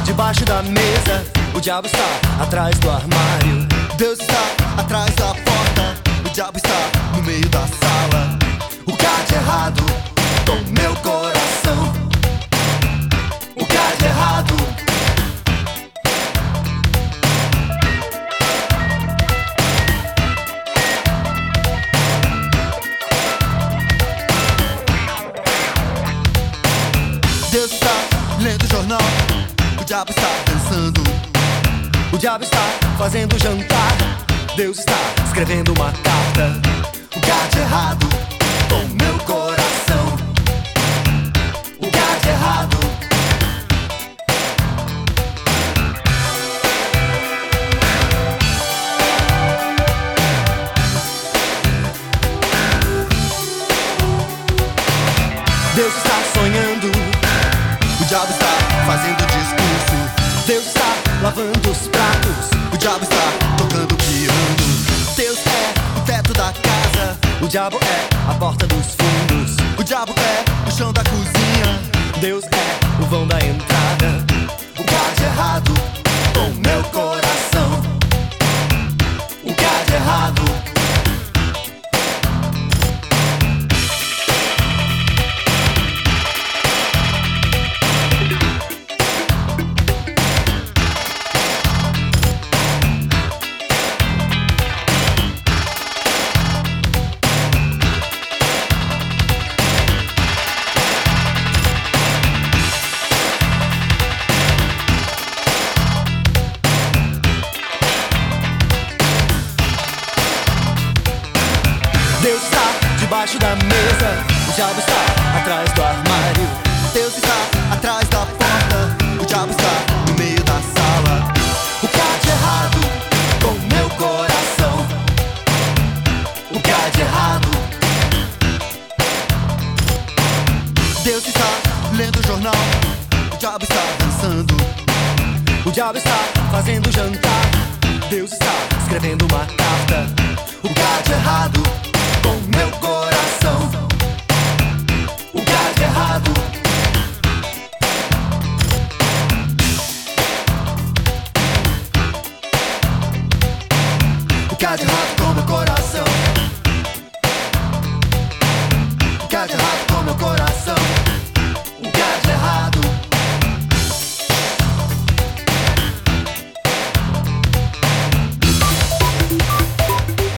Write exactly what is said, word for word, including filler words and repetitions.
debaixo da mesa, o diabo está atrás do armário. Deus está atrás da porta, o diabo está no meio da sala. O que há de errado com meu coração? O que há de errado? Deus está lendo o jornal, o diabo está dançando. O diabo está fazendo jantar, Deus está escrevendo uma carta. O que há de errado com meu coração? O que há de errado? Deus está sonhando, o diabo está fazendo discurso. Deus está lavando os pratos, o diabo está tocando piano. Deus é o teto da casa, o diabo é a porta dos fundos. O diabo é o chão da cozinha, Deus é o vão da entrada. O que há de errado com meu coração? O que há de errado? Deus está debaixo da mesa, o diabo está atrás do armário. Deus está atrás da porta, o diabo está no meio da sala. O que há de errado com meu coração? O que há de errado? Deus está lendo o jornal, o diabo está dançando. O diabo está fazendo jantar, Deus está escrevendo uma carta. O que há de errado